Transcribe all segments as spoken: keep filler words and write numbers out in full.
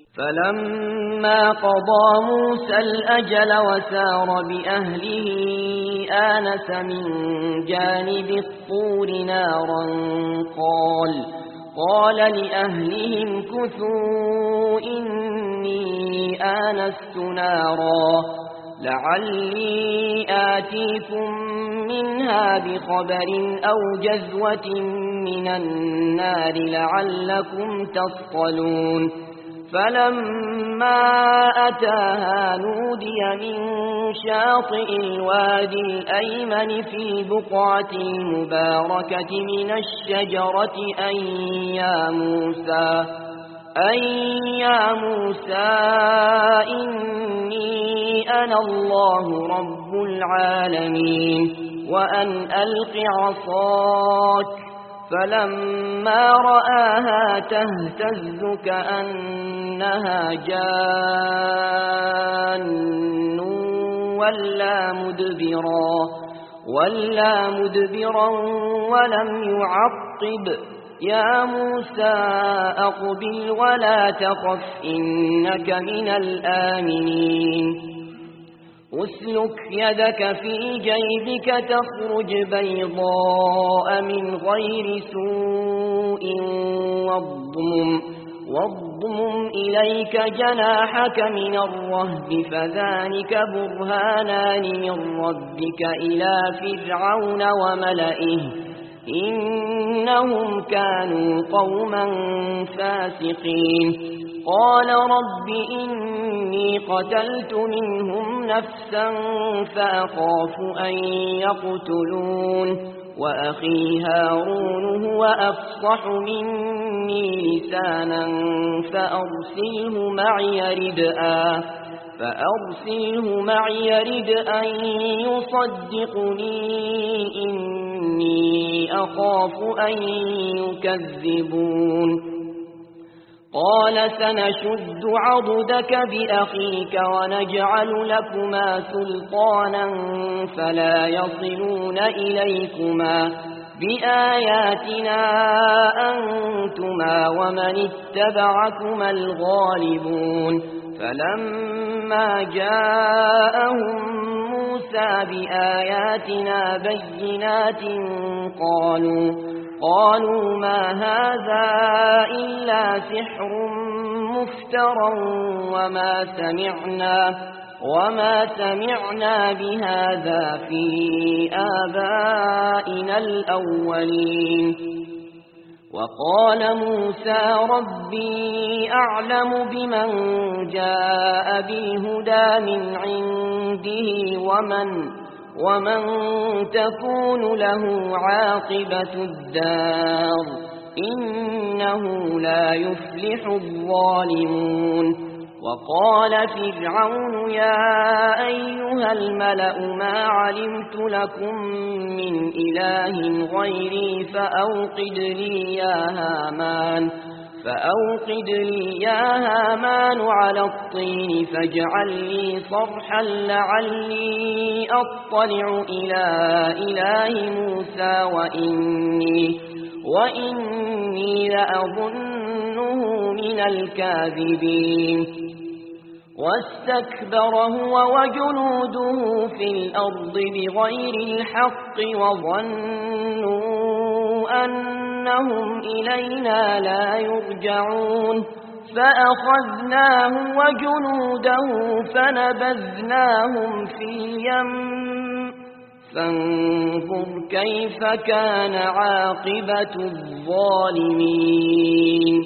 فلما قضى موسى الأجل وسار بأهله آنس من جانب الطور نارا قال قال لأهلهم كثوا إني آنست نارا لعلي آتيكم منها بخبر أو جذوة من النار لعلكم تصطلون فلما أتاها نودي من شاطئ الوادي الأيمن في البقعة المباركة من الشجرة أن يا موسى أن يا موسى إني أنا الله رب العالمين وأن ألق عصاك فلما رآها تهتز كأنها جان ولا مدبرا ولا مدبرا ولم يعقب يا موسى أقبل ولا تخف إنك من الآمنين أسلك يدك في جيبك تخرج بيضاء من غير سوء واضمم واضمم إليك جناحك من الرهب فذلك برهانان من ربك إلى فرعون وملئه إنهم كانوا قوما فاسقين قال رب إني قتلت منهم نفسا فأخاف أن يقتلون وأخي هارون هو أفصح مني لسانا فأرسله معي ردءا فأرسله معي ردءا يصدقني إني أخاف أن يكذبون قال سنشد عضدك بأخيك ونجعل لكما سلطانا فلا يصلون إليكما بآياتنا أنتما ومن اتبعكما الغالبون فلما جاءهم موسى بآياتنا بينات قالوا قالوا ما هذا إلا سحر مفترى وما سمعنا وما سمعنا بهذا في آبائنا الأولين وقال موسى ربي أعلم بمن جاء بالهدى من عنده ومن ومن تكون له عاقبة الدار إنه لا يفلح الظالمون وقال فرعون يا أيها الملأ ما علمت لكم من إله غيري فأوقد لي يا هامان فأوقد لي يا هامان على الطين فاجعل لي صرحا لعلي أطلع إلى إله موسى وإني, وإني لأظنه من الكاذبين واستكبر هو وجنوده في الأرض بغير الحق وظنوا أنهم إلينا لا يرجعون فأخذناه وجنوده فنبذناهم في اليم فانظر كيف كان عاقبة الظالمين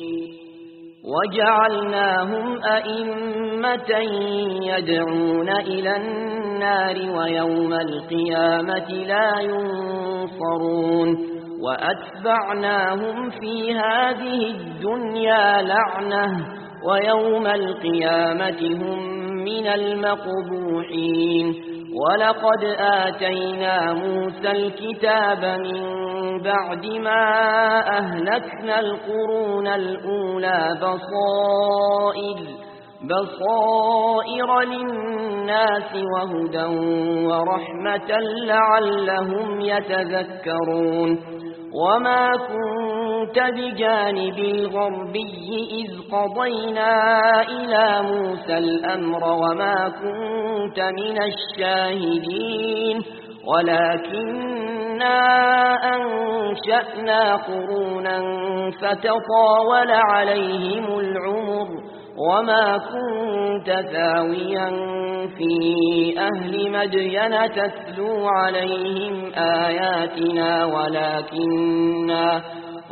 وجعلناهم أئمة يدعون إلى النار ويوم القيامة لا ينصرون وأتبعناهم في هذه الدنيا لعنة ويوم القيامة هم من المقبوحين ولقد آتينا موسى الكتاب من بعد ما أهلكنا القرون الأولى بصائر بصائر للناس وهدى ورحمة لعلهم يتذكرون وما كنت كنت بجانب الغربي إذ قضينا إلى موسى الأمر وما كنت من الشاهدين ولكننا أنشأنا قرونا فتطاول عليهم العمر وما كنت ثاويا في أهل مدين تتلو عليهم آياتنا ولكننا,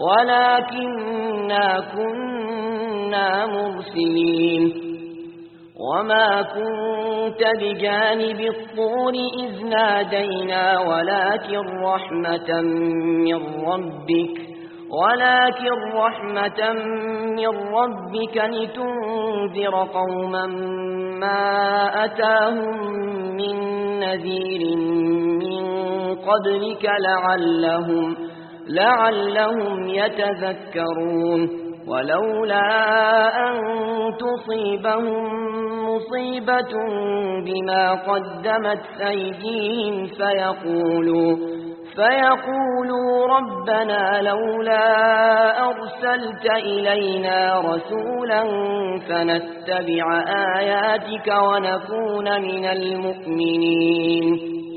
ولكننا كنا مرسلين وما كنت بجانب الطور إذ نادينا ولكن رحمة من ربك ولكن رحمة من ربك لتنذر قوما ما أتاهم من نذير من قبلك لعلهم, لعلهم يتذكرون ولولا أن تصيبهم مصيبة بما قدمت أيديهم فيقولوا فيقولوا ربنا لولا أرسلت إلينا رسولا فنتبع آياتك ونكون من المؤمنين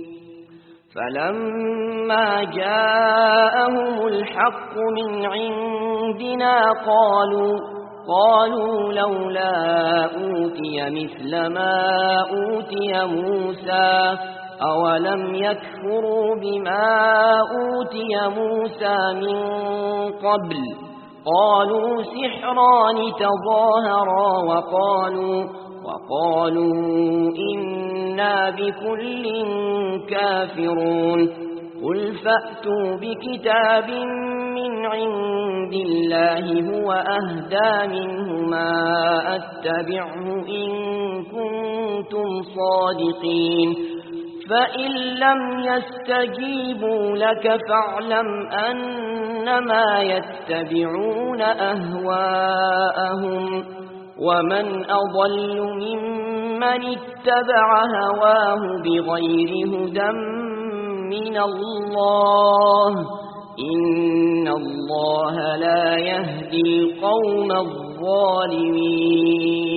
فلما جاءهم الحق من عندنا قالوا قالوا لولا أوتي مثل ما أوتي موسى أولم يكفروا بما أوتي موسى من قبل قالوا سحران تظاهرا وقالوا, وقالوا إنا بكل كافرون قل فأتوا بكتاب من عند الله هو أهدى منه ما أتبعه إن كنتم صادقين فإن لم يستجيبوا لك فاعلم أنما يتبعون أهواءهم ومن أضل ممن اتبع هواه بغير هدى من الله إن الله لا يهدي القوم الظالمين.